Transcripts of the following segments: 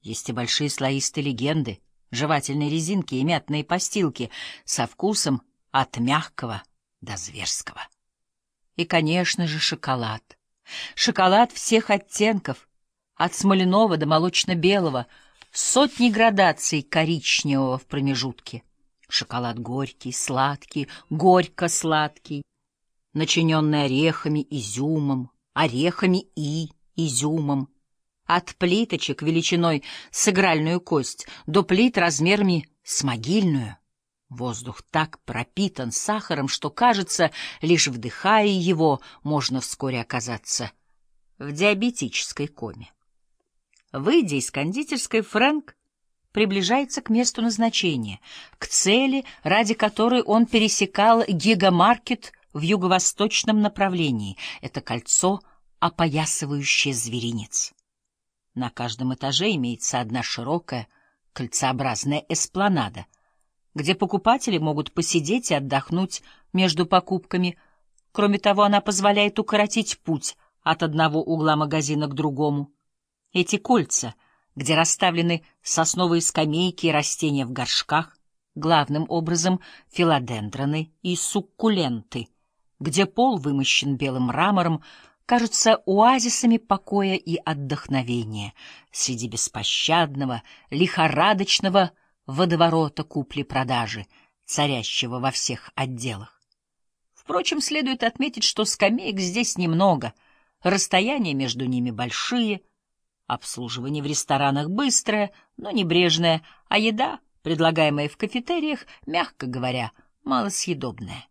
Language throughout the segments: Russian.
Есть и большие слоистые легенды, жевательные резинки и мятные постилки со вкусом от мягкого до зверского. И, конечно же, шоколад. Шоколад всех оттенков, от смоляного до молочно-белого, сотни градаций коричневого в промежутке. Шоколад горький, сладкий, горько-сладкий, начиненный орехами, изюмом, орехами и изюмом. От плиточек величиной с игральную кость до плит размерами с могильную. Воздух так пропитан сахаром, что, кажется, лишь вдыхая его, можно вскоре оказаться в диабетической коме. Выйдя из кондитерской, Фрэнк приближается к месту назначения, к цели, ради которой он пересекал гигамаркет в юго-восточном направлении. Это кольцо, опоясывающее зверинец. На каждом этаже имеется одна широкая кольцеобразная эспланада, где покупатели могут посидеть и отдохнуть между покупками. Кроме того, она позволяет укоротить путь от одного угла магазина к другому. Эти кольца, где расставлены сосновые скамейки и растения в горшках, главным образом филодендроны и суккуленты, где пол вымощен белым мрамором, кажутся оазисами покоя и отдохновения среди беспощадного, лихорадочного водоворота купли-продажи, царящего во всех отделах. Впрочем, следует отметить, что скамеек здесь немного, расстояния между ними большие, обслуживание в ресторанах быстрое, но небрежное, а еда, предлагаемая в кафетериях, мягко говоря, малосъедобная.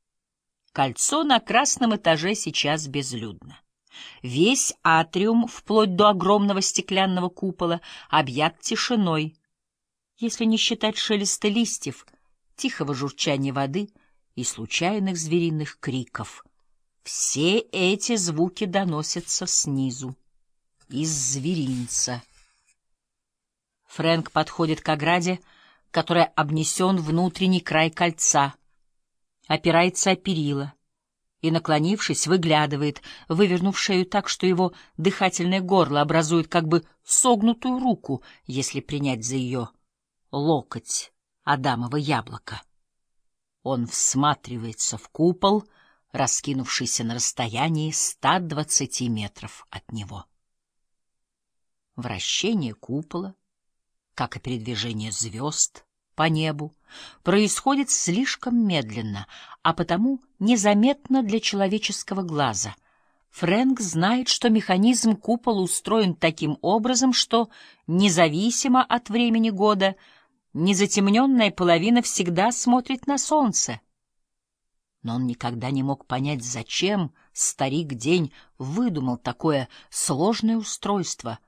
Кольцо на красном этаже сейчас безлюдно. Весь атриум, вплоть до огромного стеклянного купола, объят тишиной, если не считать шелеста листьев, тихого журчания воды и случайных звериных криков. Все эти звуки доносятся снизу, из зверинца. Фрэнк подходит к ограде, которая обнесен внутренний край кольца, опирается о перила и, наклонившись, выглядывает, вывернув шею так, что его дыхательное горло образует как бы согнутую руку, если принять за ее локоть адамово яблоко. Он всматривается в купол, раскинувшийся на расстоянии 120 метров от него. Вращение купола, как и передвижение звезд по небу, происходит слишком медленно, а потому незаметно для человеческого глаза. Фрэнк знает, что механизм купола устроен таким образом, что, независимо от времени года, незатемненная половина всегда смотрит на солнце. Но он никогда не мог понять, зачем старик-день выдумал такое сложное устройство,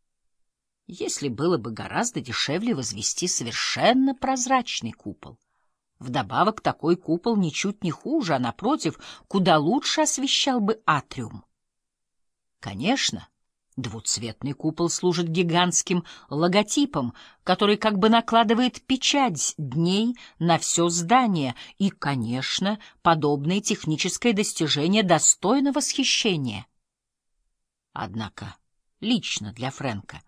если было бы гораздо дешевле возвести совершенно прозрачный купол. Вдобавок, такой купол ничуть не хуже, а, напротив, куда лучше освещал бы атриум. Конечно, двуцветный купол служит гигантским логотипом, который как бы накладывает печать дней на все здание, и, конечно, подобное техническое достижение достойно восхищения. Однако лично для Фрэнка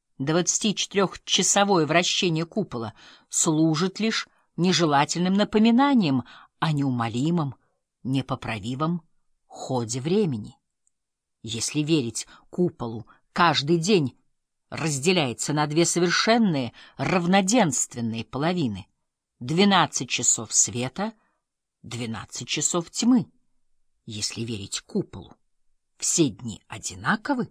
24-часовое вращение купола служит лишь нежелательным напоминанием о неумолимом, непоправимом ходе времени. Если верить куполу, каждый день разделяется на две совершенные равноденственные половины: 12 часов света, 12 часов тьмы. Если верить куполу, все дни одинаковы.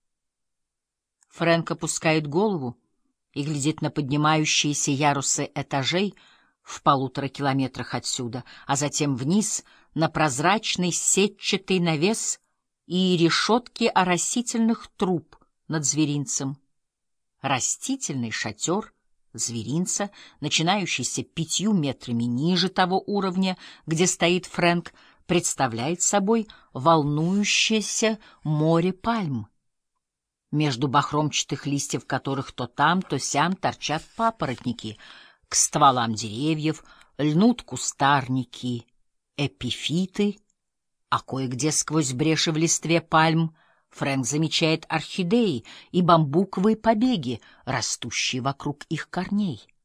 Фрэнк опускает голову и глядит на поднимающиеся ярусы этажей в 1,5 километрах отсюда, а затем вниз на прозрачный сетчатый навес и решетки оросительных труб над зверинцем. Растительный шатер зверинца, начинающийся 5 метрами ниже того уровня, где стоит Фрэнк, представляет собой волнующееся море пальм, между бахромчатых листьев которых то там, то сям торчат папоротники. К стволам деревьев льнут кустарники, эпифиты, а кое-где сквозь бреши в листве пальм Фрэнк замечает орхидеи и бамбуковые побеги, растущие вокруг их корней.